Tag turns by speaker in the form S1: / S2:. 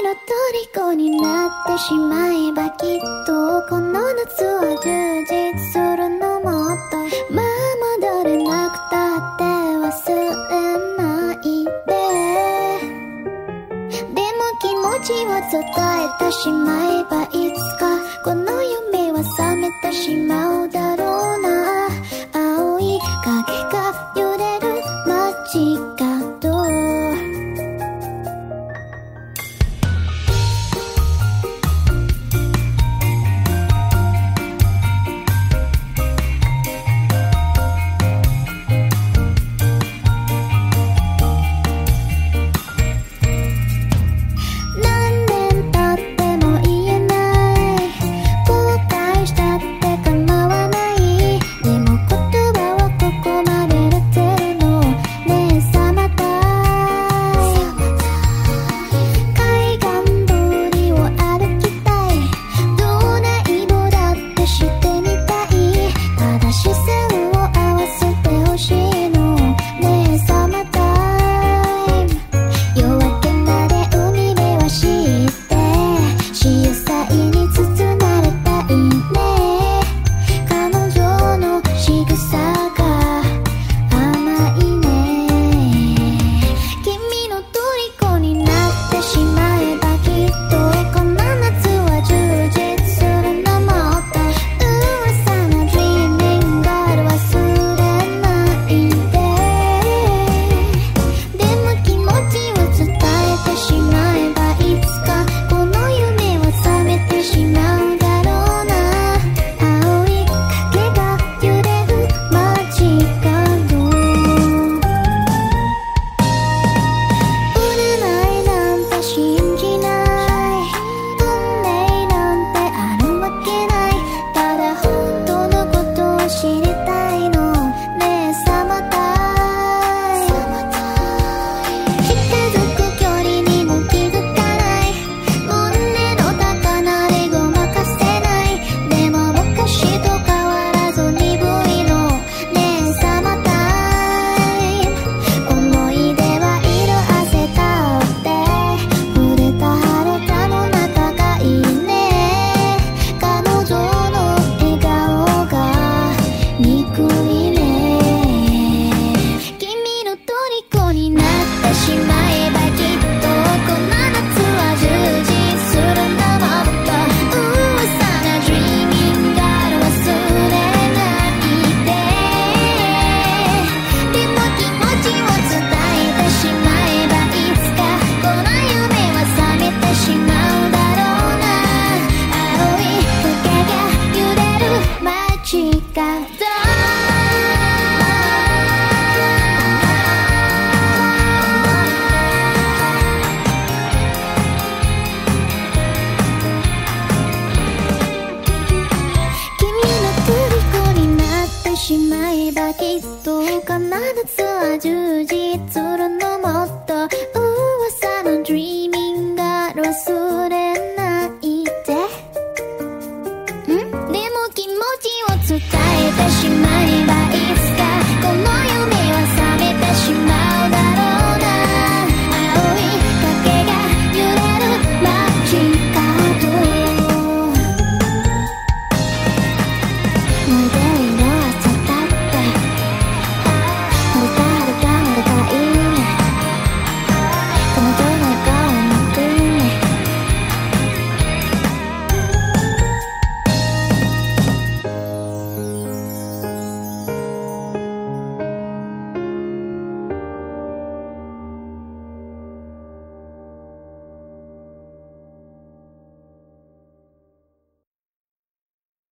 S1: の虜になってしまえばきっとこの夏は充実するのもっとまあ戻れなくたって忘れないででも気持ちを伝えてしまえばいつかこの夢は覚めてしまうだろうな青い影が揺れる街角しまえばきっとこの夏は充実するのもっと噂の Dreaming が忘れないででも気持ちを伝えてしまえば